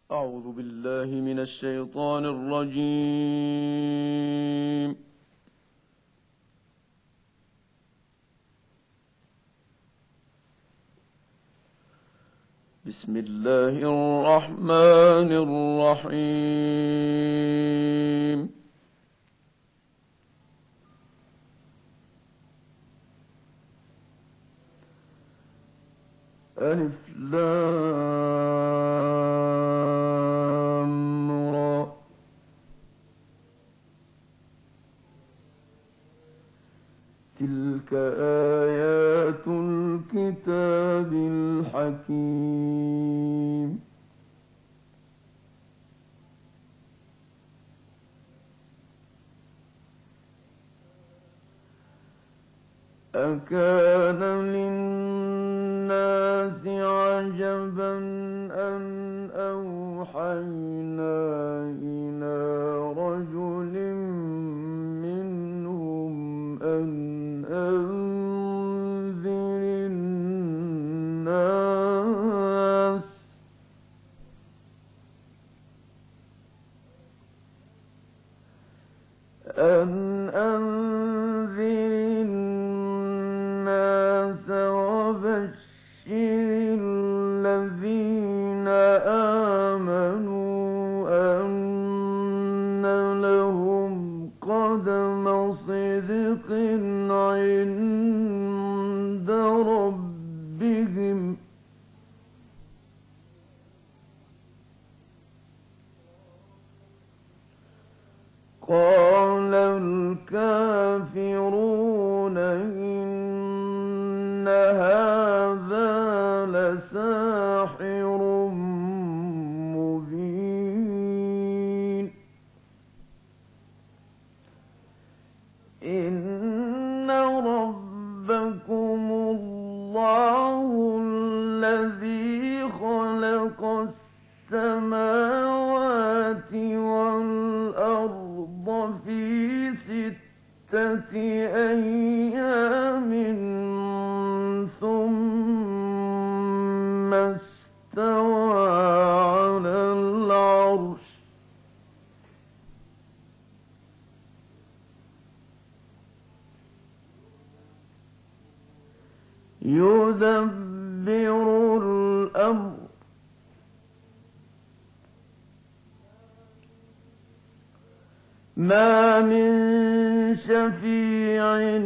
أعوذ بالله من الشيطان الرجيم. بسم الله الرحمن الرحيم. ألف لام را. تلك آيات الكتاب الحكيم. أكان للناس عجبا أن أوحينا إلى رجل منهم أن أنذر الناس وبشر الذين آمنوا أن لهم قدم صدق عند ربهم. قال الكافرون إن هذا لساحر مبين. إن ربكم الله الذي خلق السماوات والأرض في 6 أيام ثم استوى على العرش. يدبر الأمر ما من شفيع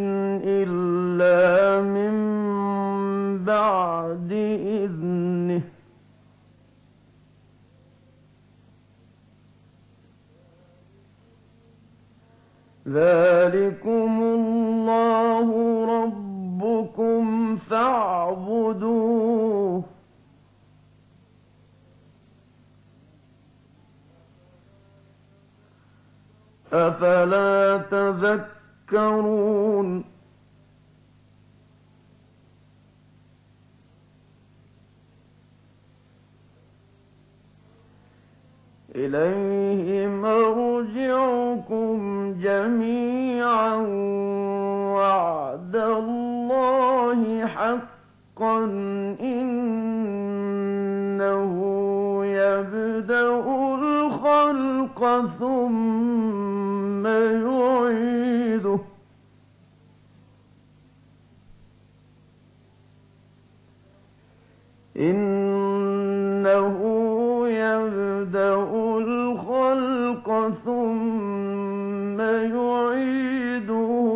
إلا من بعد إذنه. ذلكم الله ربكم فاعبدوه أفلا تذكرون. إليه مرجعكم جميعا وعد الله حقا إنه يبدأ الخلق ثم يعيده إنه يبدأ الخلق ثم يعيده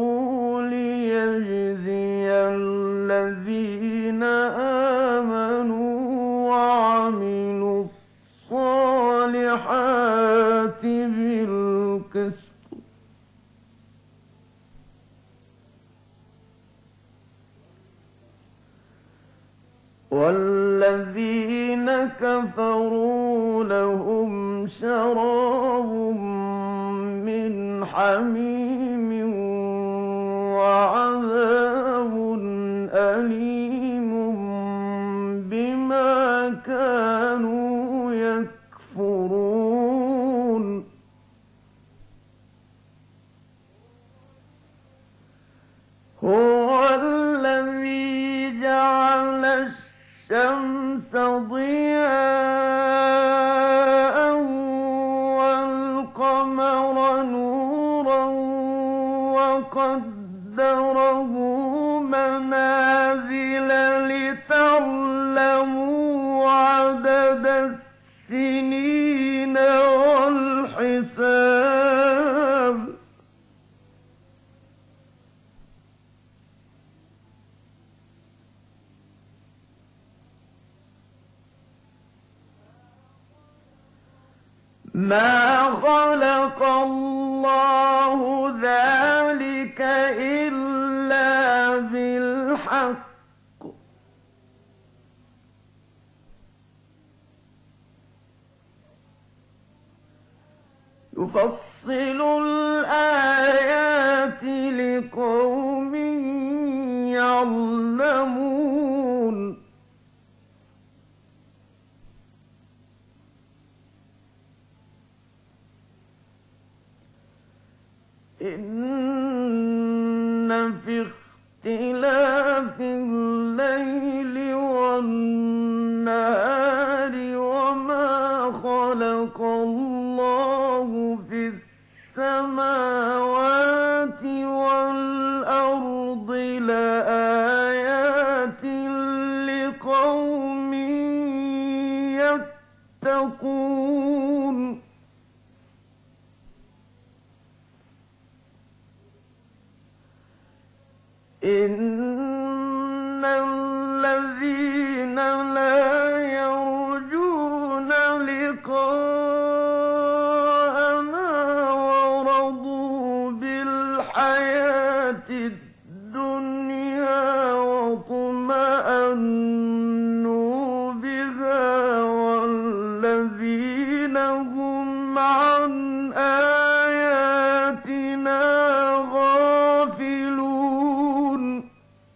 ليجزي الذين آمنوا وعملوا الصالحات بالقسط والذين كفروا لهم شراب من حميم وعذاب أليم بما كانوا يكفرون. هو الذي جعل الشمس ضياء لِتَعْلَمُوا عَدَدَ السِّنِينَ وَالْحِسَابَ ۚ مَا خَلَقَ اللَّهُ ذَٰلِكَ إِلَّا بِالْحَقِّ ۚ يُفَصِّلُ الْآيَاتِ لِقَوْمٍ يَعْلَمُونَ إِنَّ فِي اخْتِلَافِ اللَّيْلِ وَالنَّهَارِ وَمَا خَلَقَ اللَّهُ فِي السَّمَاوَاتِ وَالْأَرْضِ لَآيَاتٍ لِّقَوْمٍ يَتَّقُونَ إِنَّ الَّذِينَ لَا يَرْجُونَ لِقَاءَنَا وَرَضُوا بِالْحَيَاةِ الدُّنْيَا وَاطْمَأَنُّوا بِهَا وَالَّذِينَ هُمْ عَنْ آيَاتِنَا غَافِلُونَ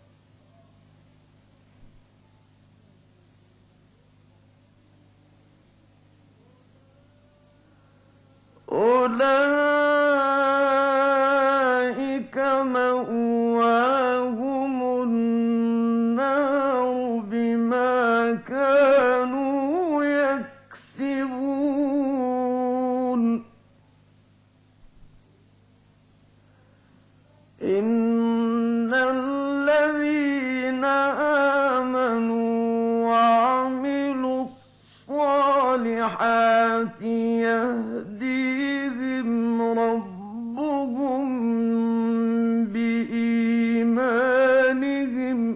أُولَٰئِكَ مَأْوَاهُمُ النَّارُ بِمَا كَانُوا يَكْسِبُونَ إِنَّ الَّذِينَ آمَنُوا وَعَمِلُوا الصَّالِحَاتِ يَهْدِيهِمْ رَبُّهُم بِإِيمَانِهِمْ ۖ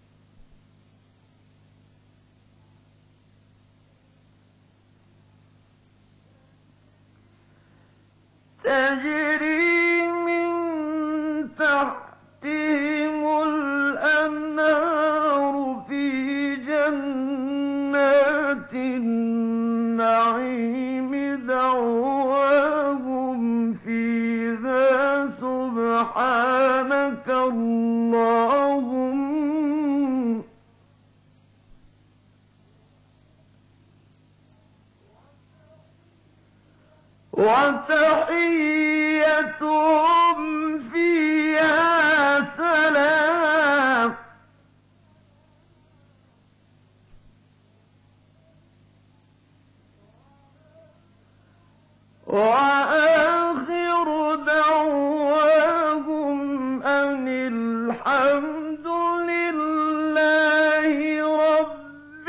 تَجْرِي مِن تَحْتِهِمُ الْأَنْهَارُ فِي جَنَّاتِ النَّعِيمِ دَعْوَاهُمْ فِيهَا سُبْحَانَكَ اللَّهُمَّ وَتَحِيَّتُهُمْ فِيهَا سَلَامٌ وَآخِرُ دَعْوَاهُمْ أَنِ الْحَمْدُ لِلَّهِ رَبِّ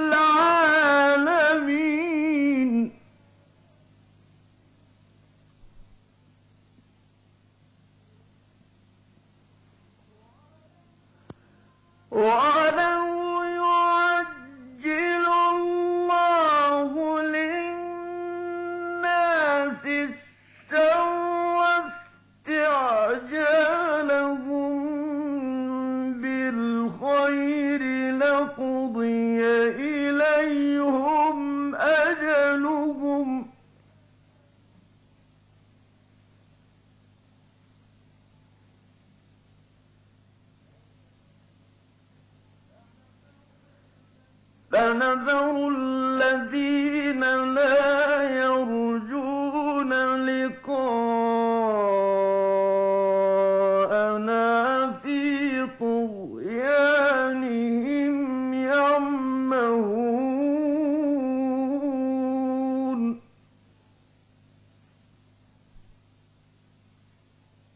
الْعَالَمِينَ وَلَوْ يُعَجِّلُ اللَّهُ لِلنَّاسِ الشَّرَّ اسْتِعْجَالَهُم بِالْخَيْرِ لَقُضِيَ إِلَيْهِمْ أَجَلُهُمْ ۖ فَنَذَرُ الَّذِينَ لَا يَرْجُونَ لِقَاءَنَا فِي طُغْيَانِهِمْ يَعْمَهُونَ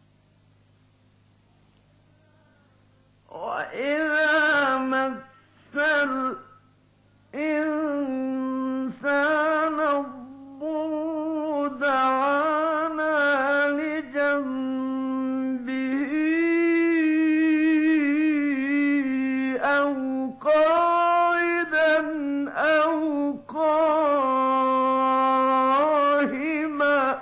وَإِذَا مَسَّ الْإِنسَانَ الضُّرُّ دَعَانَا لِجَنبِهِ أَوْ قَاعِدًا أَوْ قَائِمًا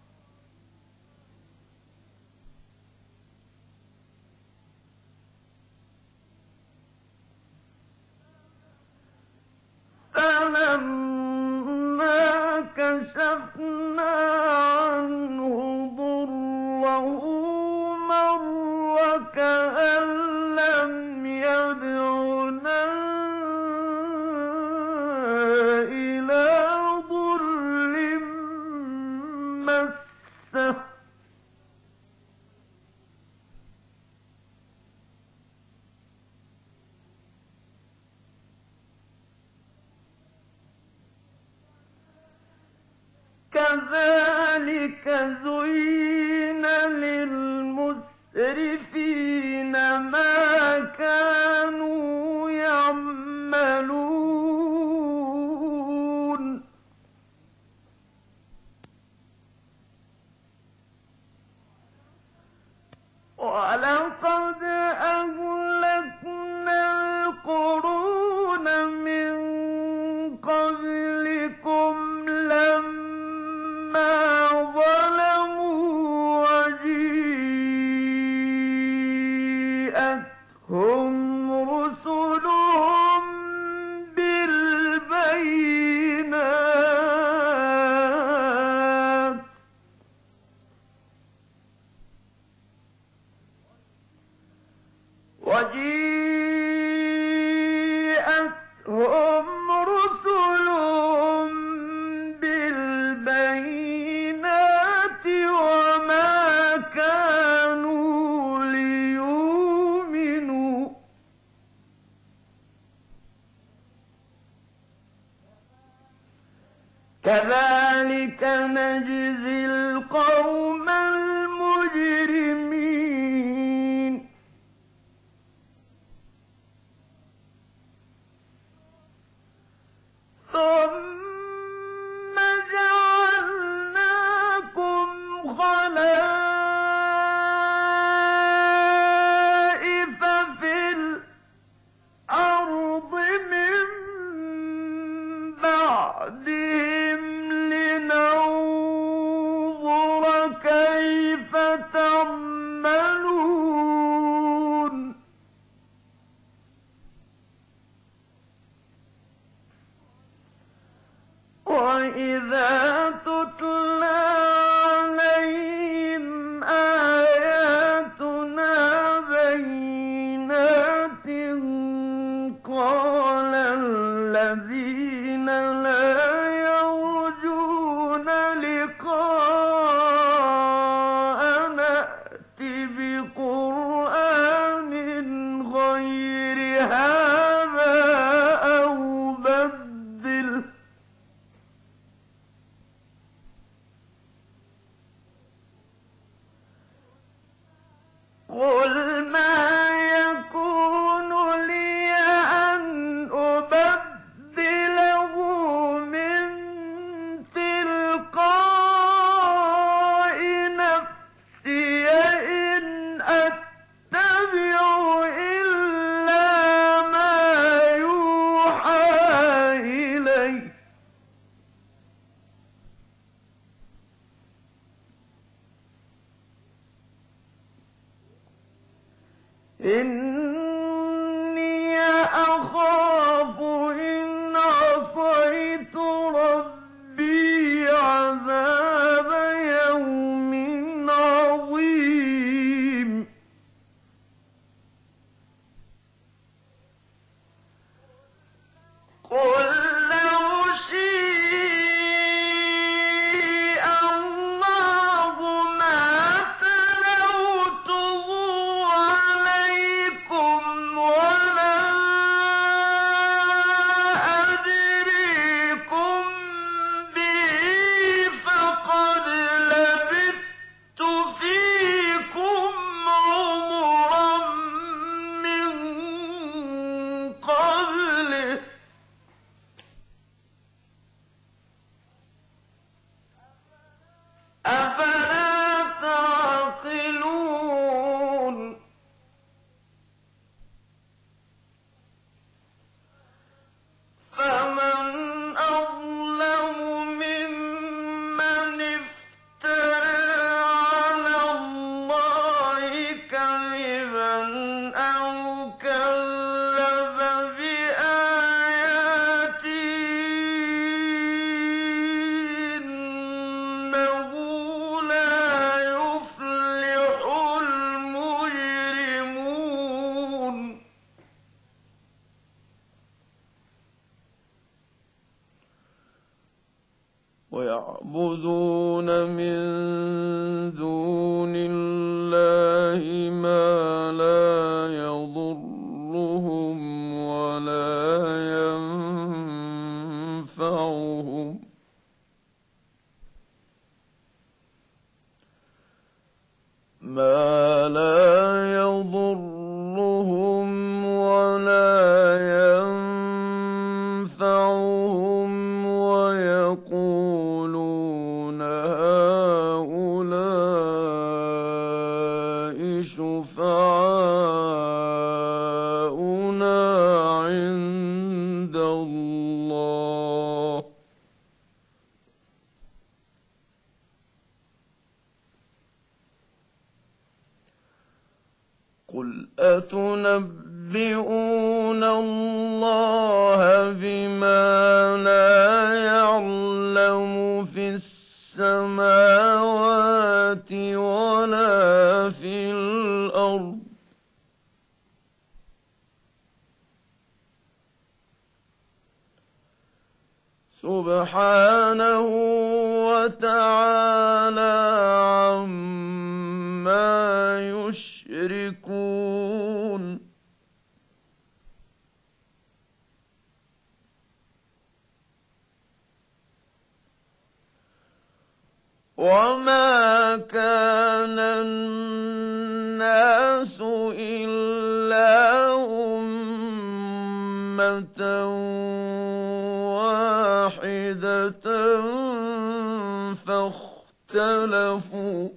فَلَمَّا كَشَفْنَا عَنْهُ ضُرَّهُ مَرَّ كَأَن لَّمْ يَدْعُنَا إِلَىٰ ضُرٍّ مَّسَّهُ كَذَٰلِكَ زُيِّنَ لِلْمُسْرِفِينَ مَا كَانُوا يَعْمَلُونَ وَلَقَدْ أَهْلَكْنَا الْقُرُونَ مِن قَبْلِكُمْ لَمَّا ظَلَمُوا وَجِيءَتْهُمْ رُسُلُهُم بِالْبَيِّنَاتِ وَمَا كَانُوا لِيُؤْمِنُوا كَذَٰلِكَ نَجْزِي الْقَوْمَ الْمُجْرِمِينَ ثُمَّ جَعَلْنَاكُمْ خَلَائِفَ فِي الْأَرْضِ مِن بَعْدِهِمْ لِنَنظُرَ كَيْفَ تَعْمَلُونَ وَإِذَا تُتْلَىٰ عَلَيْهِمْ آيَاتُنَا بَيِّنَاتٍ قَالَ الَّذِينَ لَا يَرْجُونَ لِقَاءَنَا ائْتِ بِقُرْآنٍ غَيْرِ هَٰذَا أَوْ بَدِّلْهُ ۚ قُلْ مَا يَكُونُ لِيَ أَنْ أُبَدِّلَهُ مِن تِلْقَاءِ نَفْسِي إِنْ أَتَّبِعُ إِلَّا مَا يُوحَىٰ إِلَيَّ ۖ إِنِّي أَخَافُ إِنْ عَصَيْتُ رَبِّي عَذَابَ يَوْمٍ عَظِيمٍ قُل لَّوْ شِاءَ اللَّهُ مَا تَلَوْتُهُ عَلَيْكُمْ ويعبدون من دون الله ما لا يضرهم ولا ينفعهم ويقولون هؤلاء شفعاؤنا عند الله قل أتنبئون الله بما لا يعلم في السماوات ولا في الأرض سبحانه وتعالى عما يشركون وما كان الناس إلا أمة واحدة فاختلفوا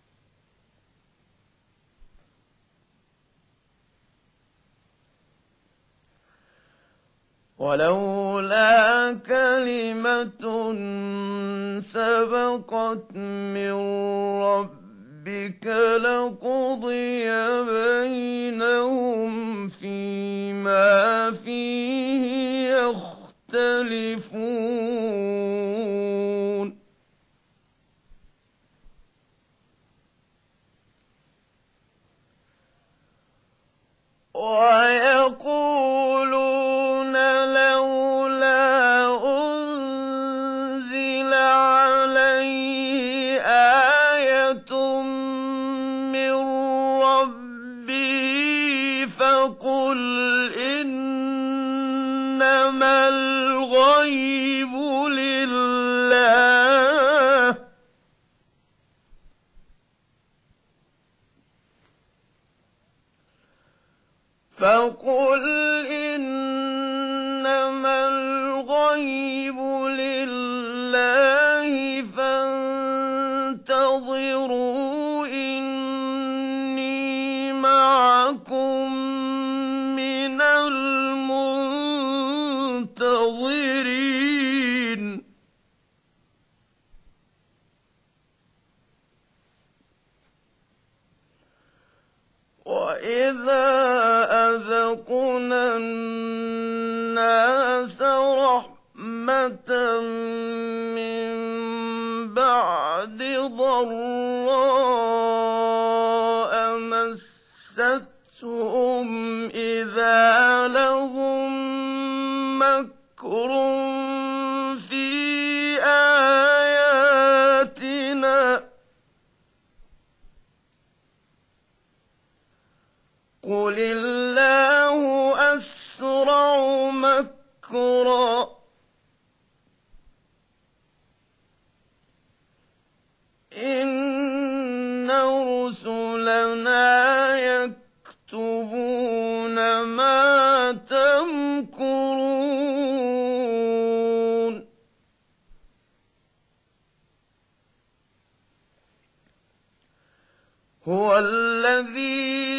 ولولا كلمة سبقت من ربك لقضي بينهم فيما فيه يختلفون ويقولون لولا أنزل عليه آية من ربه فقل إنما الغيب لله فقل إنما الغيب لله فانتظروا إني معكم من المنتظرين وإذا أذقنا الناس رحمة من بعد ضراء مستهم إذا لهم مكر في آياتنا قل الله أسرع مكرا إن رسلنا يكتبون ما تمكرون هو الذي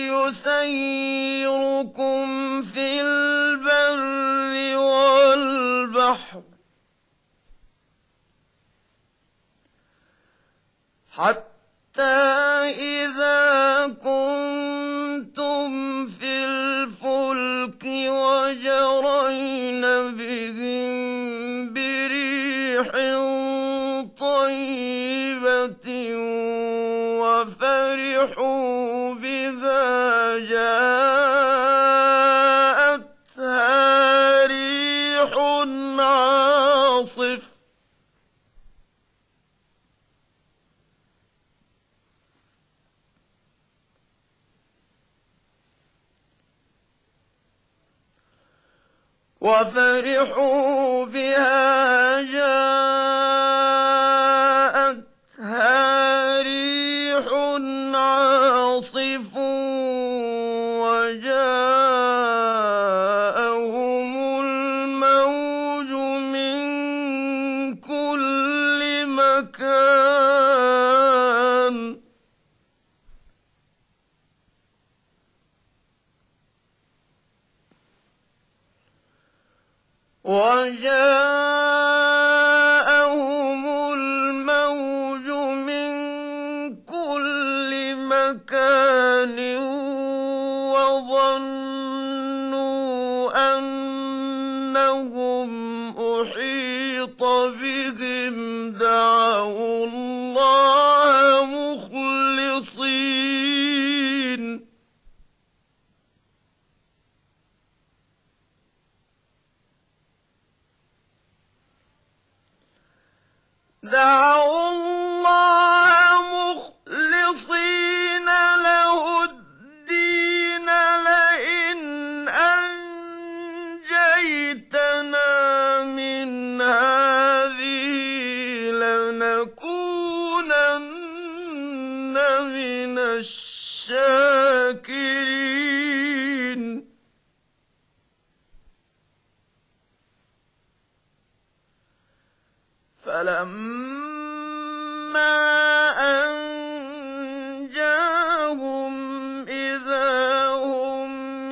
يسيركم في البر والبحر حتى إذا كنتم في الفلك وجرين بهم بريح طيبة وفرحوا بها جاءتها ريح عاصف وفرحوا بها جاءتها ريح عاصف وجاءهم الموج من كل مكان وظنوا أنهم أحيط بهم دعوا الله مخلصين له الدين لئن أنجيتنا من هذه لنكونن من الشاكرين فلما أنجاهم إذا هم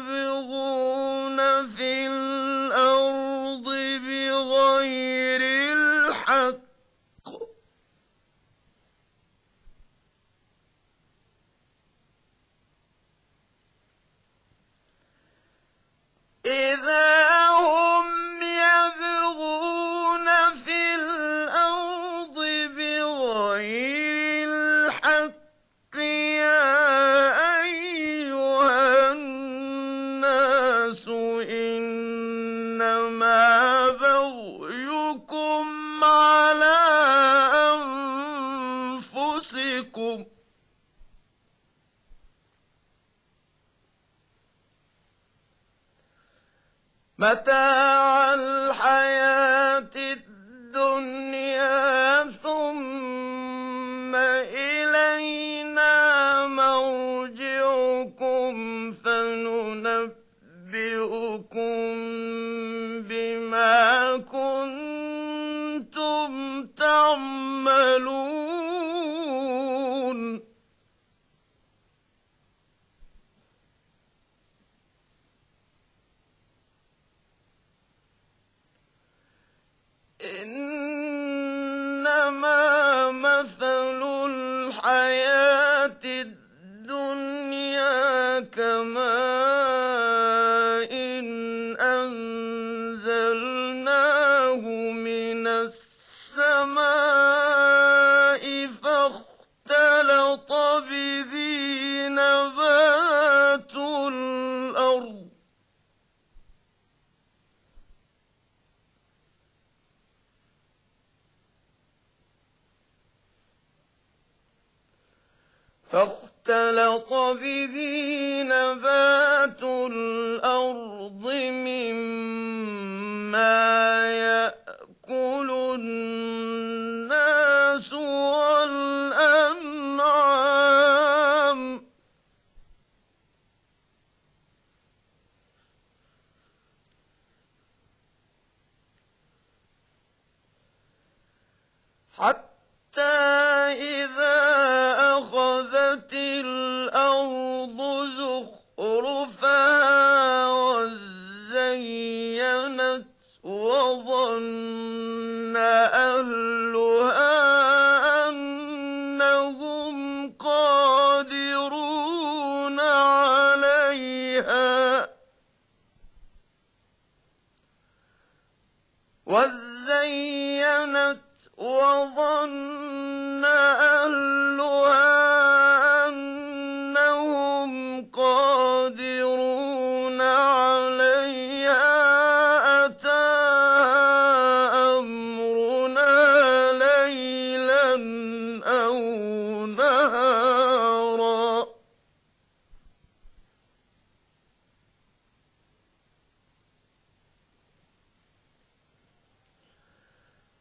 يبغون في الأرض بغير الحق يا أيها الناس إنما بغيكم على أنفسكم متاع الحياة الدنيا ثم إلينا مرجعكم فننبئكم بما كنتم تعملون إنما مثل الحياة الدنيا كماء أنزلناه من السماء فاختلط به نبات الأرض مما يأكل الناس والأنعام حتى إذا أخذت الأرض زخرفها وزينت وظن أهلها أنهم قادرون عليها وظن أهلها أنهم قادرون عليها أتاها أمرنا ليلا أو نهارا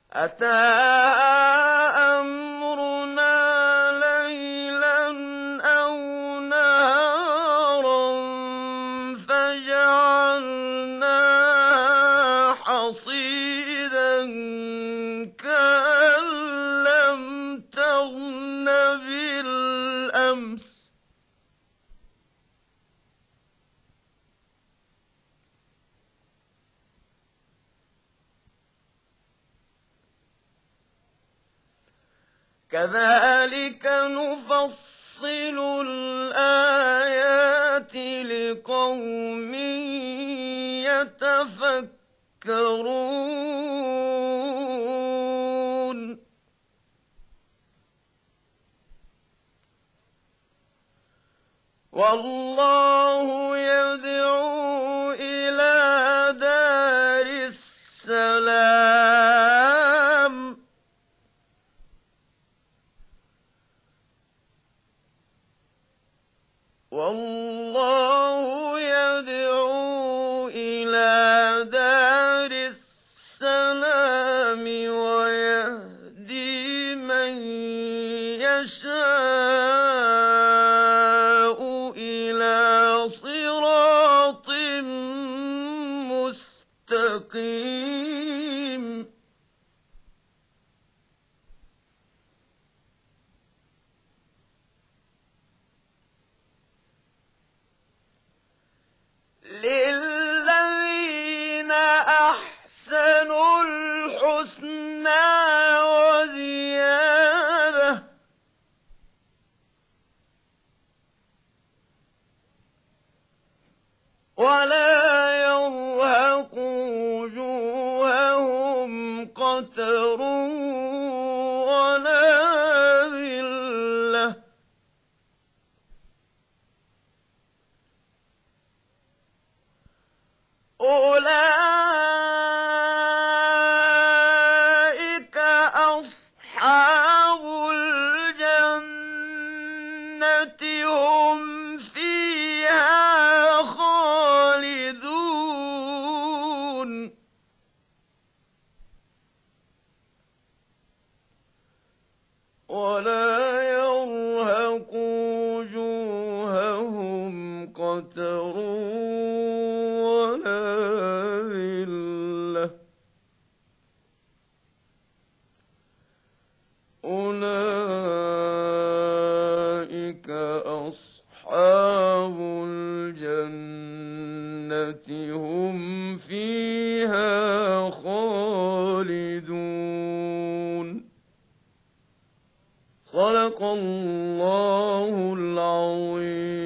أتى أمرنا ليلا أو نهارا فجعلناها حصيدا كأن لم تغن بالأمس كذلك نفصل الآيات لقوم يتفكرون والله يدعو إلى دار السلام والله يدعو إلى دار السلام ويهدي من يشاء إلى صراط مستقيم للذين أحسنوا الحسنى وزيادة ولا يرهق وجوههم قتر ولا ذلة أولئك أصحاب الجنة هم فيها خالدون ولا يرهق وجوههم قتر ولا ذلة أولئك أصحاب الجنة هم فيها خالدون صدق الله العظيم.